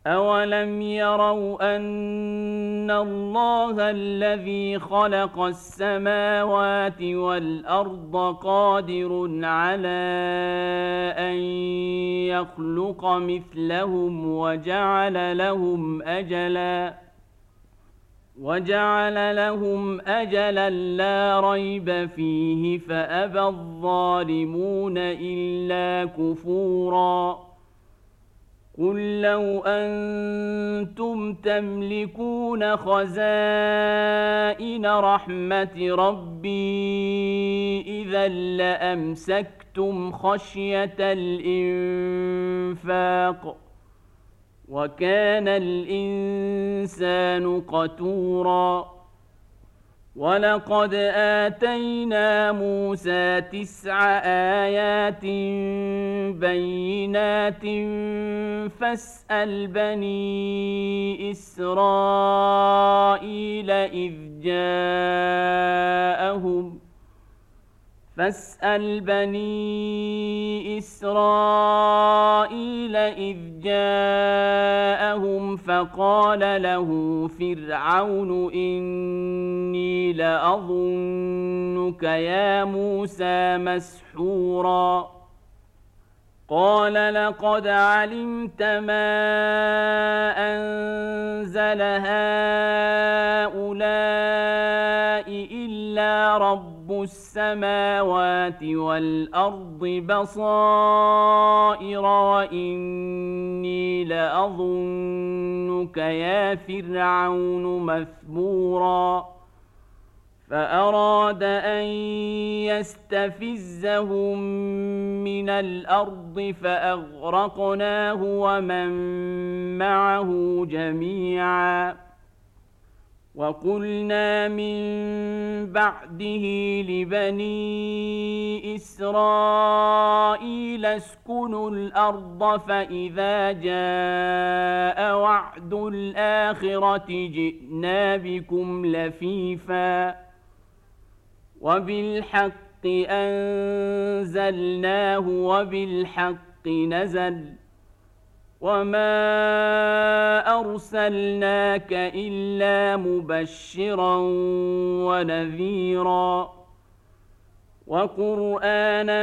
أولم يروا أن الله الذي خلق السماوات والأرض قادر على أن يخلق مثلهم وجعل لهم أجلا لا ريب فيه فأبى الظالمون إلا كفورا قل لو أنتم تملكون خزائن رحمة ربي إذا لأمسكتم خشية الإنفاق وكان الإنسان قتورا ولقد آتينا موسى 9 آيات بينات فاسأل بني إسرائيل إذ جاءهم فقال له فرعون إني لأظنك يا موسى مسحورا قال لقد علمت ما أنزل هؤلاء إلا رب السماوات والأرض بصائر وإني لأظنك يا فرعون مثبورا فأراد أن يستفزهم من الأرض فأغرقناه ومن معه جميعا وقلنا من بعده لبني إسرائيل اسكنوا الأرض فإذا جاء وعد الآخرة جئنا بكم لفيفا وبالحق أنزلناه وبالحق نزل وما أرسلناك إلا مبشرا ونذيرا وقرآنا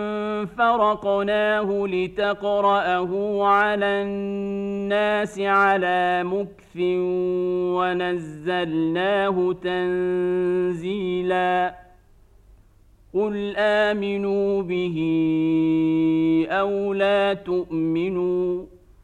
فرقناه لتقرأه على الناس على مكث ونزلناه تنزيلا قل آمنوا به أو لا تؤمنوا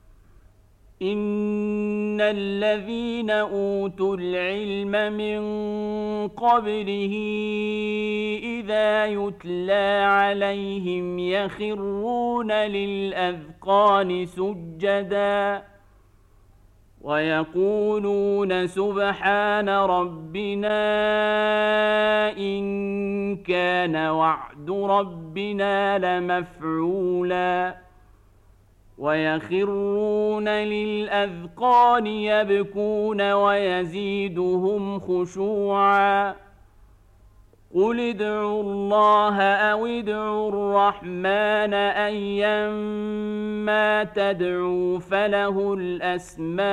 إن الذين أوتوا العلم من قبله إذا يتلى عليهم يخرون للأذقان سجدا ويقولون سبحان ربنا إن كان وعد ربنا لمفعولا ويخرون للأذقان يبكون ويزيدهم خشوعا قل ادعوا الله أو ادعوا الرحمن أيما تدعوا فله الأسماء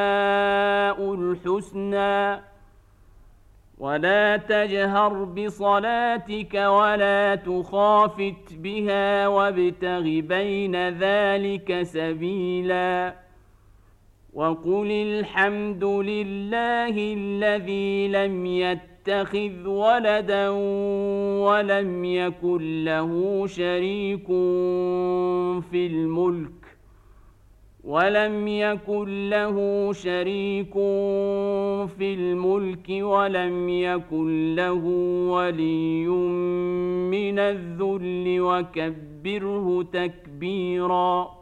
الحسنى ولا تجهر بصلاتك ولا تخافت بها وابتغ بين ذلك سبيلا وقل الحمد لله الذي لم يتخذ ولدا ولم يكن له شريك في الملك ولم يكن له ولي من الذل وكبره تكبيرا